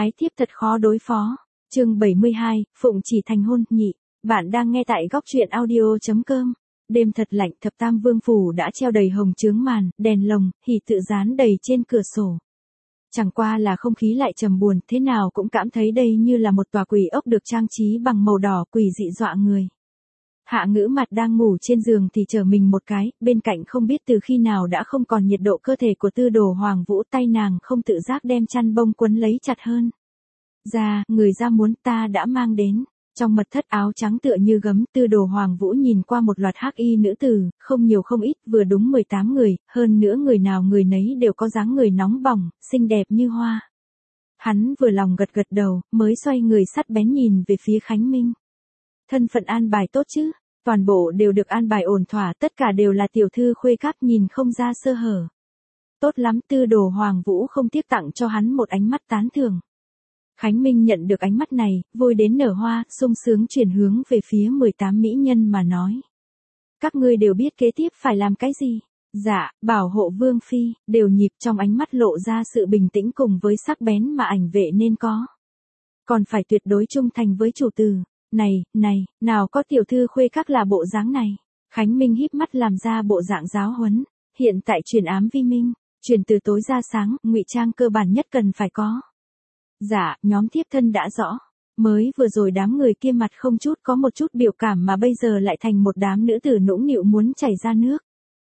Ái thiếp thật khó đối phó. Chương 72, Phụng chỉ thành hôn nhị. Bạn đang nghe tại góc truyện audio.com. Đêm thật lạnh, thập tam vương phủ đã treo đầy hồng chướng màn, đèn lồng, hỉ tự dán đầy trên cửa sổ. Chẳng qua là không khí lại trầm buồn, thế nào cũng cảm thấy đây như là một tòa quỷ ốc được trang trí bằng màu đỏ quỷ dị dọa người. Hạ Ngữ Mặt đang ngủ trên giường thì trở mình một cái, bên cạnh không biết từ khi nào đã không còn nhiệt độ cơ thể của Tư Đồ Hoàng Vũ, tay nàng không tự giác đem chăn bông quấn lấy chặt hơn. Ra, người ra muốn ta đã mang đến. Trong mật thất áo trắng tựa như gấm, Tư Đồ Hoàng Vũ nhìn qua một loạt hắc y nữ tử, không nhiều không ít, vừa đúng 18 người, hơn nữa người nào người nấy đều có dáng người nóng bỏng, xinh đẹp như hoa. Hắn vừa lòng gật gật đầu, mới xoay người sắt bén nhìn về phía Khánh Minh. Thân phận an bài tốt chứ, toàn bộ đều được an bài ổn thỏa, tất cả đều là tiểu thư khuê các, nhìn không ra sơ hở. Tốt lắm, Tư Đồ Hoàng Vũ không tiếc tặng cho hắn một ánh mắt tán thưởng. Khánh Minh nhận được ánh mắt này, vui đến nở hoa, sung sướng chuyển hướng về phía 18 mỹ nhân mà nói. Các ngươi đều biết kế tiếp phải làm cái gì? Dạ, bảo hộ Vương Phi, đều nhịp trong ánh mắt lộ ra sự bình tĩnh cùng với sắc bén mà ảnh vệ nên có. Còn phải tuyệt đối trung thành với chủ tử. Này, nào có tiểu thư khuê các là bộ dáng này. Khánh Minh híp mắt làm ra bộ dạng giáo huấn. Hiện tại truyền ám vi minh, truyền từ tối ra sáng, ngụy trang cơ bản nhất cần phải có. Dạ, nhóm thiếp thân đã rõ. Mới vừa rồi đám người kia mặt không chút có một chút biểu cảm mà bây giờ lại thành một đám nữ tử nũng nịu muốn chảy ra nước.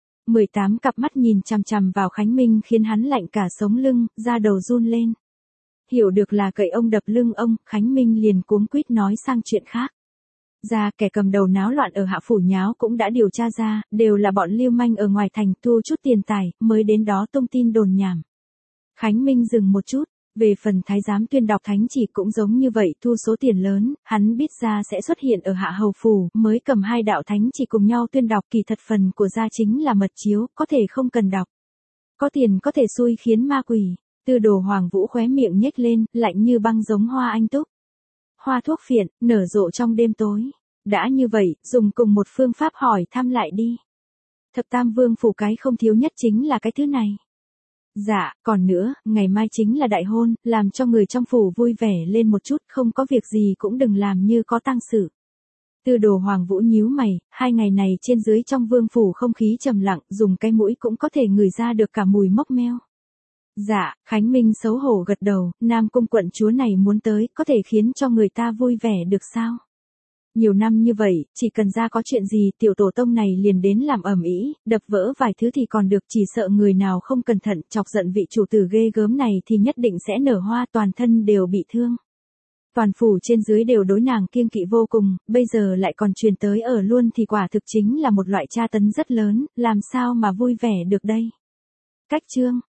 18 cặp mắt nhìn chằm chằm vào Khánh Minh khiến hắn lạnh cả sống lưng, da đầu run lên. Hiểu được là cậy ông đập lưng ông, Khánh Minh liền cuống quýt nói sang chuyện khác. Ra, kẻ cầm đầu náo loạn ở Hạ Phủ nháo cũng đã điều tra ra, đều là bọn lưu manh ở ngoài thành thu chút tiền tài, mới đến đó tung tin đồn nhảm. Khánh Minh dừng một chút, về phần thái giám tuyên đọc thánh chỉ cũng giống như vậy, thu số tiền lớn, hắn biết ra sẽ xuất hiện ở Hạ Hầu Phủ, mới cầm hai đạo thánh chỉ cùng nhau tuyên đọc, kỳ thật phần của gia chính là mật chiếu, có thể không cần đọc. Có tiền có thể xui khiến ma quỷ. Tư Đồ Hoàng Vũ khóe miệng nhếch lên, lạnh như băng giống hoa anh túc. Hoa thuốc phiện, nở rộ trong đêm tối. Đã như vậy, dùng cùng một phương pháp hỏi thăm lại đi. Thập tam vương phủ cái không thiếu nhất chính là cái thứ này. Dạ, còn nữa, ngày mai chính là đại hôn, làm cho người trong phủ vui vẻ lên một chút, không có việc gì cũng đừng làm như có tang sự. Tư Đồ Hoàng Vũ nhíu mày, 2 ngày này trên dưới trong vương phủ không khí trầm lặng, dùng cái mũi cũng có thể ngửi ra được cả mùi mốc meo. Dạ, Khánh Minh xấu hổ gật đầu, Nam Cung quận chúa này muốn tới, có thể khiến cho người ta vui vẻ được sao? Nhiều năm như vậy, chỉ cần ra có chuyện gì, tiểu tổ tông này liền đến làm ầm ĩ, đập vỡ vài thứ thì còn được, chỉ sợ người nào không cẩn thận, chọc giận vị chủ tử ghê gớm này thì nhất định sẽ nở hoa, toàn thân đều bị thương. Toàn phủ trên dưới đều đối nàng kiêng kỵ vô cùng, bây giờ lại còn truyền tới ở luôn thì quả thực chính là một loại tra tấn rất lớn, làm sao mà vui vẻ được đây? Cách chương